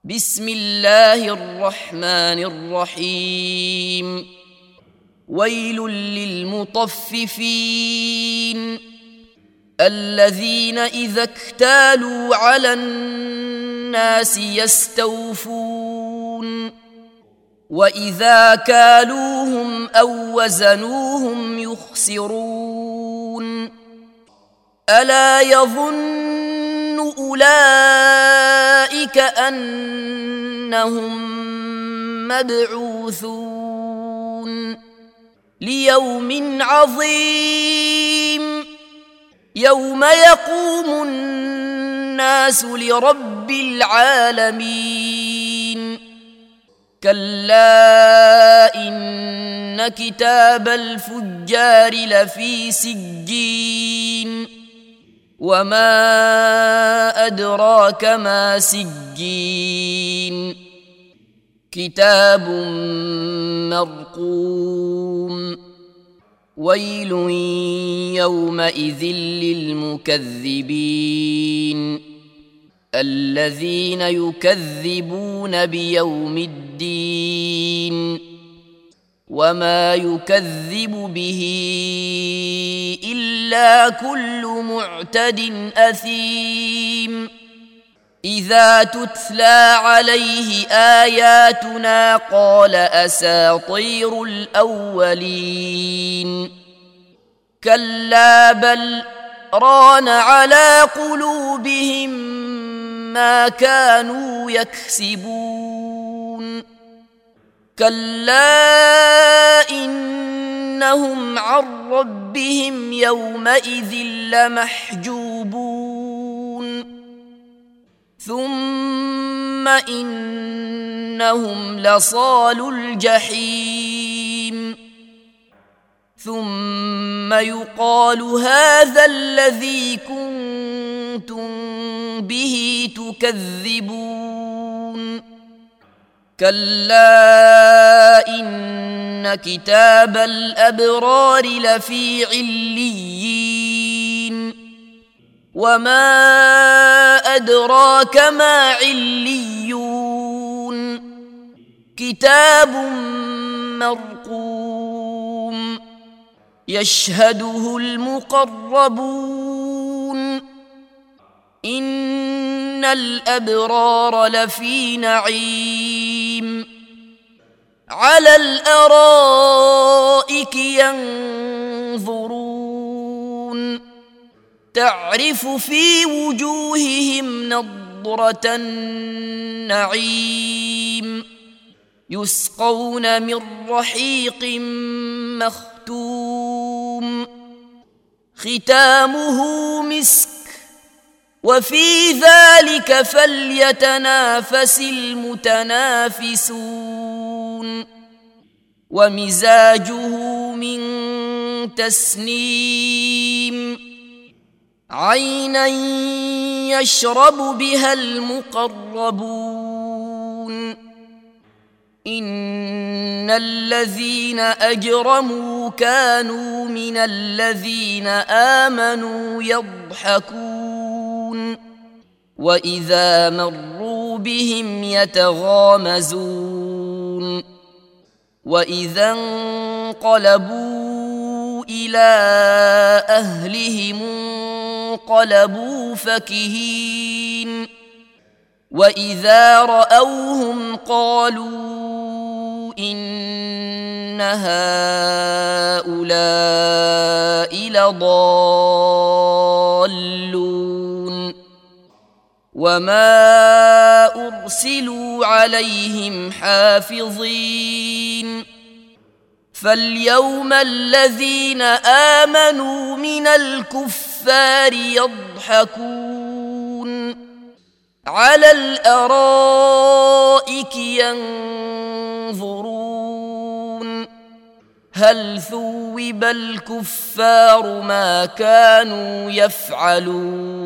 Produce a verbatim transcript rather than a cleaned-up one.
بسم الله الرحمن الرحيم. ويل للمطففين الذين إذا اكتالوا على الناس يستوفون وإذا كالوهم أو وزنوهم يخسرون. ألا يظن أولئك أنهم مبعوثون ليوم عظيم يوم يقوم الناس لرب العالمين. كلا إن كتاب الفجار لفي سجين وما أدراك ما سجين كتاب مرقوم. ويل يومئذ للمكذبين الذين يكذبون بيوم الدين وما يكذب به إلا كل معتد أثيم. إذا تتلى عليه آياتنا قال أساطير الأولين. كلا بل ران على قلوبهم ما كانوا يكسبون. كلا إنهم عن ربهم يومئذ لمحجوبون ثم إنهم لصالو الجحيم. ثم يقال هذا الذي كنتم به تكذبون. كلا إن كتاب الأبرار لفي عليين وما أدراك ما عليون كتاب مرقوم يشهده المقربون. إن الأبرار لفي نعيم على الأرائك ينظرون تعرف في وجوههم نضرة النعيم يسقون من رحيق مختوم ختامه مسك وفي ذلك فليتنافس المتنافسون. ومزاجه من تسنيم عينا يشرب بها المقربون. إن الذين أجرموا كانوا من الذين آمنوا يضحكون وإذا مروا بهم يتغامزون وإذا انقلبوا إلى أهلهم انقلبوا فكهين وإذا رأوهم قالوا إن هؤلاء لضالون وما أرسلوا عليهم حافظين. فاليوم الذين آمنوا من الكفار يضحكون على الأرائك ينظرون هل ثوب الكفار ما كانوا يفعلون.